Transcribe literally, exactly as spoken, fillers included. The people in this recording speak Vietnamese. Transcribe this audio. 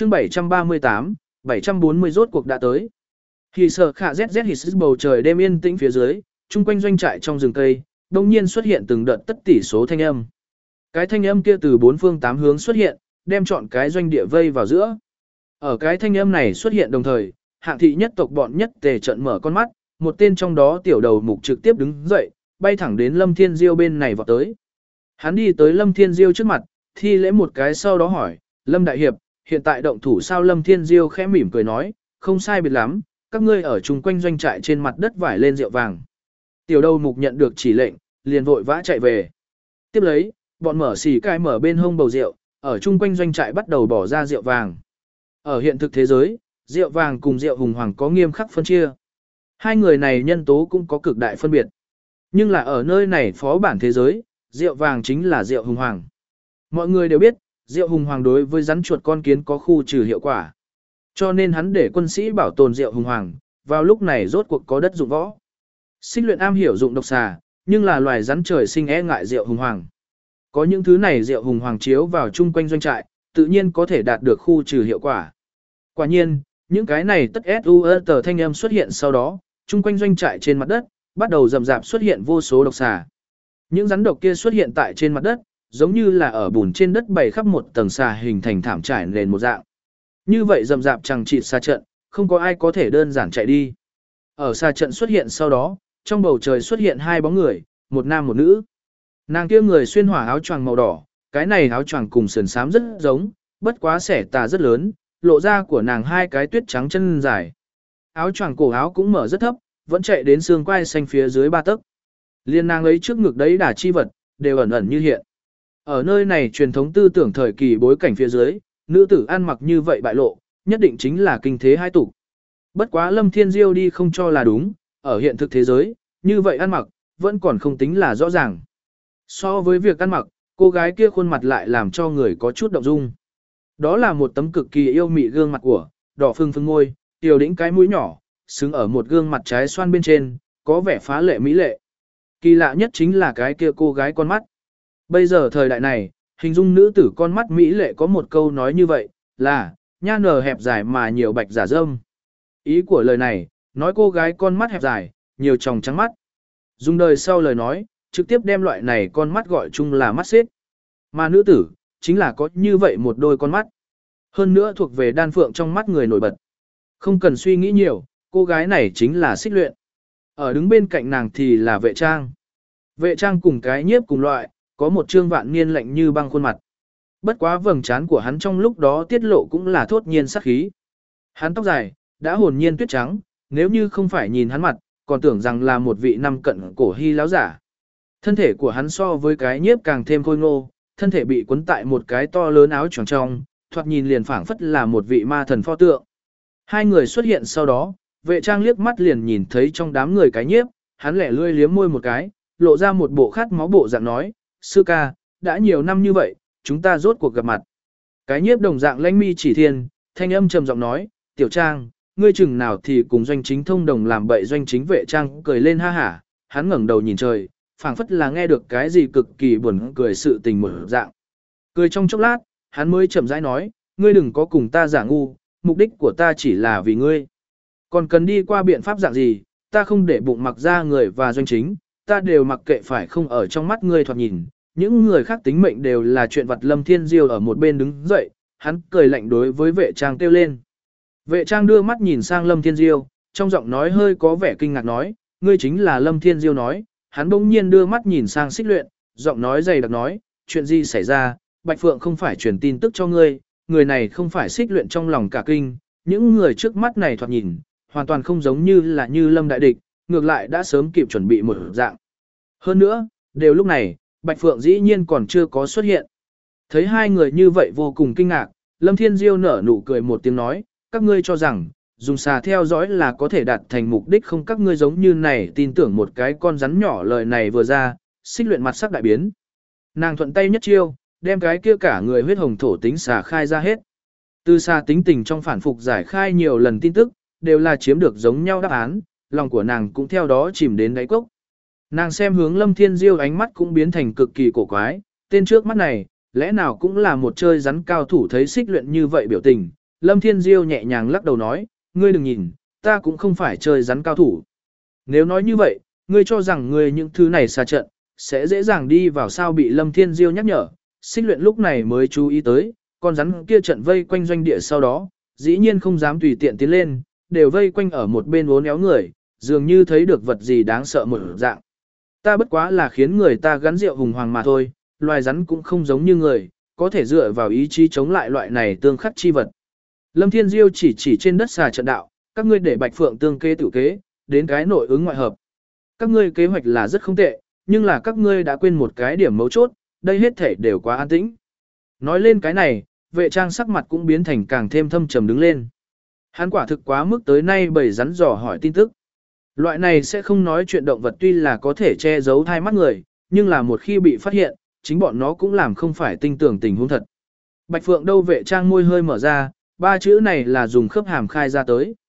chương bảy trăm ba mươi tám, bảy trăm bốn mươi rốt cuộc đã tới. Hì sợ khả zz hì sức bầu trời đêm yên tĩnh phía dưới, chung quanh doanh trại trong rừng cây, đồng nhiên xuất hiện từng đợt tất tỷ số thanh âm. Cái thanh âm kia từ bốn phương tám hướng xuất hiện, đem chọn cái doanh địa vây vào giữa. Ở cái thanh âm này xuất hiện đồng thời, hạng thị nhất tộc bọn nhất tề trận mở con mắt, một tên trong đó tiểu đầu mục trực tiếp đứng dậy, bay thẳng đến Lâm Thiên Diêu bên này vọt tới. Hắn đi tới Lâm Thiên Diêu trước mặt, thi lễ một cái sau đó hỏi, Lâm Đại Hiệp, hiện tại động thủ sao? Lâm Thiên Diêu khẽ mỉm cười nói, không sai biệt lắm, các ngươi ở chung quanh doanh trại trên mặt đất vải lên rượu vàng. Tiểu đầu mục nhận được chỉ lệnh, liền vội vã chạy về. Tiếp lấy, bọn mở xì cai mở bên hông bầu rượu, ở chung quanh doanh trại bắt đầu bỏ ra rượu vàng. Ở hiện thực thế giới, rượu vàng cùng rượu hùng hoàng có nghiêm khắc phân chia. Hai người này nhân tố cũng có cực đại phân biệt. Nhưng là ở nơi này phó bản thế giới, rượu vàng chính là rượu hùng hoàng. Mọi người đều biết, rượu hùng hoàng đối với rắn chuột con kiến có khu trừ hiệu quả. Cho nên hắn để quân sĩ bảo tồn rượu hùng hoàng, vào lúc này rốt cuộc có đất dụng võ. Xích luyện am hiểu dụng độc xà, nhưng là loài rắn trời sinh e ngại rượu hùng hoàng. Có những thứ này rượu hùng hoàng chiếu vào chung quanh doanh trại, tự nhiên có thể đạt được khu trừ hiệu quả. Quả nhiên, những cái này tất su tờ thanh âm xuất hiện sau đó, chung quanh doanh trại trên mặt đất, bắt đầu rầm rạp xuất hiện vô số độc xà. Những rắn độc kia xuất hiện tại trên mặt đất, giống như là ở bùn trên đất bày khắp một tầng xà hình thành thảm trải nền một dạng. Như vậy rầm rạp chẳng chịt xà trận, không có ai có thể đơn giản chạy đi. Ở xà trận xuất hiện sau đó, trong bầu trời xuất hiện hai bóng người, một nam một nữ. Nàng kia người xuyên hỏa áo choàng màu đỏ, cái này áo choàng cùng sườn xám rất giống, bất quá xẻ tà rất lớn, lộ ra của nàng hai cái tuyết trắng chân dài. Áo choàng cổ áo cũng mở rất thấp, vẫn chạy đến xương quai xanh phía dưới ba tấc. Liên nàng ấy trước ngực đấy đả chi vật, đều ẩn ẩn như hiện. Ở nơi này truyền thống tư tưởng thời kỳ bối cảnh phía dưới, nữ tử ăn mặc như vậy bại lộ, nhất định chính là kinh thế hai tục. Bất quá Lâm Thiên Diêu đi không cho là đúng, ở hiện thực thế giới, như vậy ăn mặc, vẫn còn không tính là rõ ràng. So với việc ăn mặc, cô gái kia khuôn mặt lại làm cho người có chút động dung. Đó là một tấm cực kỳ yêu mị gương mặt của, đỏ phừng phừng môi, tiểu đĩnh cái mũi nhỏ, xứng ở một gương mặt trái xoan bên trên, có vẻ phá lệ mỹ lệ. Kỳ lạ nhất chính là cái kia cô gái con mắt. Bây giờ thời đại này, hình dung nữ tử con mắt mỹ lệ có một câu nói như vậy, là, nha nở hẹp dài mà nhiều bạch giả dâm. Ý của lời này, nói cô gái con mắt hẹp dài, nhiều tròng trắng mắt. Dùng đời sau lời nói, trực tiếp đem loại này con mắt gọi chung là mắt xếp. Mà nữ tử, chính là có như vậy một đôi con mắt. Hơn nữa thuộc về đan phượng trong mắt người nổi bật. Không cần suy nghĩ nhiều, cô gái này chính là Xích Luyện. Ở đứng bên cạnh nàng thì là Vệ Trang. Vệ Trang cùng cái nhiếp cùng loại, có một trương vạn niên lạnh như băng khuôn mặt. Bất quá vầng trán của hắn trong lúc đó tiết lộ cũng là thốt nhiên sắc khí. Hắn tóc dài, đã hồn nhiên tuyết trắng, nếu như không phải nhìn hắn mặt, còn tưởng rằng là một vị năm cận cổ hy láo giả. Thân thể của hắn so với cái nhiếp càng thêm khôi ngô, thân thể bị cuốn tại một cái to lớn áo choàng trong, thoạt nhìn liền phảng phất là một vị ma thần pho tượng. Hai người xuất hiện sau đó, Vệ Trang liếc mắt liền nhìn thấy trong đám người cái nhiếp, hắn lẻ lươi liếm môi một cái, lộ ra một bộ khát máu bộ dạng nói, sư ca, đã nhiều năm như vậy, chúng ta rốt cuộc gặp mặt. Cái nhiếp đồng dạng lãnh mi chỉ thiên, thanh âm trầm giọng nói, tiểu Trang, ngươi chừng nào thì cùng doanh chính thông đồng làm bậy. Doanh chính Vệ Trang cười lên ha hả, hắn ngẩng đầu nhìn trời, phảng phất là nghe được cái gì cực kỳ buồn cười sự tình một dạng. Cười trong chốc lát, hắn mới chậm rãi nói, ngươi đừng có cùng ta giả ngu, mục đích của ta chỉ là vì ngươi. Còn cần đi qua biện pháp dạng gì, ta không để bụng mặc ra người và doanh chính, ta đều mặc kệ phải không ở trong mắt ngươi thoạt nhìn, những người khác tính mệnh đều là chuyện vặt. Lâm Thiên Diêu ở một bên đứng dậy, hắn cười lạnh đối với Vệ Trang kêu lên. Vệ Trang đưa mắt nhìn sang Lâm Thiên Diêu, trong giọng nói hơi có vẻ kinh ngạc nói, ngươi chính là Lâm Thiên Diêu nói, hắn bỗng nhiên đưa mắt nhìn sang Xích Luyện, giọng nói dày đặc nói, chuyện gì xảy ra, Bạch Phượng không phải truyền tin tức cho ngươi, người này không phải Xích Luyện trong lòng cả kinh, những người trước mắt này thoạt nhìn, hoàn toàn không giống như là như Lâm đại địch, ngược lại đã sớm kịp chuẩn bị một dạng. Hơn nữa, đều lúc này, Bạch Phượng dĩ nhiên còn chưa có xuất hiện. Thấy hai người như vậy vô cùng kinh ngạc, Lâm Thiên Diêu nở nụ cười một tiếng nói, các ngươi cho rằng, dùng xà theo dõi là có thể đạt thành mục đích không? Các ngươi giống như này tin tưởng một cái con rắn nhỏ. Lời này vừa ra, Xích Luyện mặt sắc đại biến. Nàng thuận tay nhất chiêu, đem cái kia cả người huyết hồng thổ tính xà khai ra hết. Từ xà tính tình trong phản phục giải khai nhiều lần tin tức, đều là chiếm được giống nhau đáp án, lòng của nàng cũng theo đó chìm đến đáy cốc. Nàng xem hướng Lâm Thiên Diêu, ánh mắt cũng biến thành cực kỳ cổ quái, tên trước mắt này, lẽ nào cũng là một chơi rắn cao thủ? Thấy Xích Luyện như vậy biểu tình, Lâm Thiên Diêu nhẹ nhàng lắc đầu nói, ngươi đừng nhìn, ta cũng không phải chơi rắn cao thủ. Nếu nói như vậy, ngươi cho rằng ngươi những thứ này xa trận, sẽ dễ dàng đi vào sao bị Lâm Thiên Diêu nhắc nhở, xích luyện lúc này mới chú ý tới, con rắn kia trận vây quanh doanh địa sau đó, dĩ nhiên không dám tùy tiện tiến lên, đều vây quanh ở một bên uốn éo người, dường như thấy được vật gì đáng sợ một dạng. Ta bất quá là khiến người ta gắn rượu hùng hoàng mà thôi, loài rắn cũng không giống như người, có thể dựa vào ý chí chống lại loại này tương khắc chi vật. Lâm Thiên Diêu chỉ chỉ trên đất xà trận đạo, các ngươi để Bạch Phượng tương kế tự kế, đến cái nội ứng ngoại hợp. Các ngươi kế hoạch là rất không tệ, nhưng là các ngươi đã quên một cái điểm mấu chốt, đây hết thể đều quá an tĩnh. Nói lên cái này, vệ trang sắc mặt cũng biến thành càng thêm thâm trầm đứng lên. Hắn quả thực quá mức tới nay bầy rắn dò hỏi tin tức. Loại này sẽ không nói chuyện động vật tuy là có thể che giấu thai mắt người, nhưng là một khi bị phát hiện, chính bọn nó cũng làm không phải tinh tưởng tình huống thật. Bạch Phượng đâu vệ trang môi hơi mở ra, ba chữ này là dùng khớp hàm khai ra tới.